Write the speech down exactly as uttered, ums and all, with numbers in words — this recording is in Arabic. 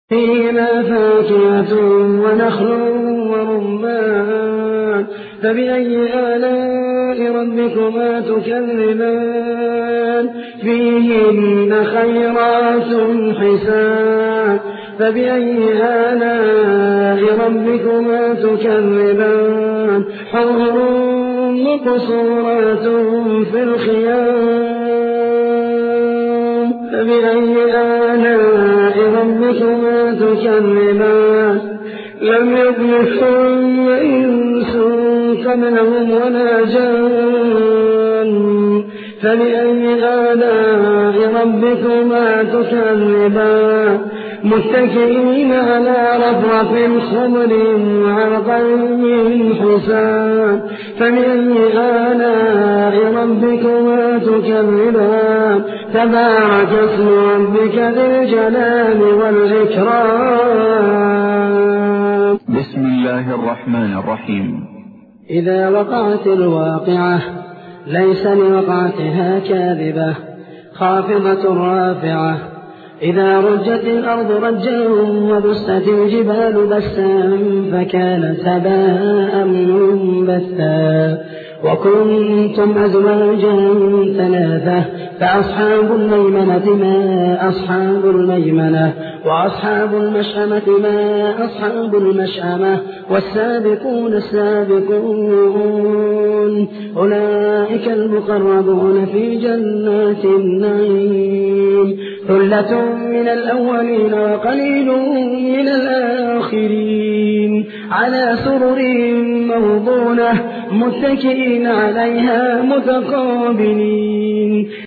فيهما فاكهة ونخل ورمان فبأي آلاء ربكما تكذبان فيهن خيرات حسان فبأي آلاء ربكما تكذبان حور مقصورات في الخيام فبأي آلاء ربكما تكذبان لم يطمثهن إنس قبلهم ولا جان فبأي آلاء ربكما تكذبان متكئين على رفرف خضر وعبقري حسان فبأي آلاء ربكما تكذبان تبارك اسم ربك ذي الجلال والإكرام. بسم الله الرحمن الرحيم. إذا وقعت الواقعة ليس لوقعتها كاذبة خافضة رافعة إذا رجت الأرض رجا وبست الجبال بسا فكانت هباء منبثا وكنتم أزواجا ثلاثة فأصحاب الميمنة ما أصحاب الميمنة وأصحاب المشأمة ما أصحاب المشأمة والسابقون السابقون أولئك المقربون في جنات النعيم ثلة من الأولين وقليل من الآخرين على سرر موضونة متكئين عليها متقابلين.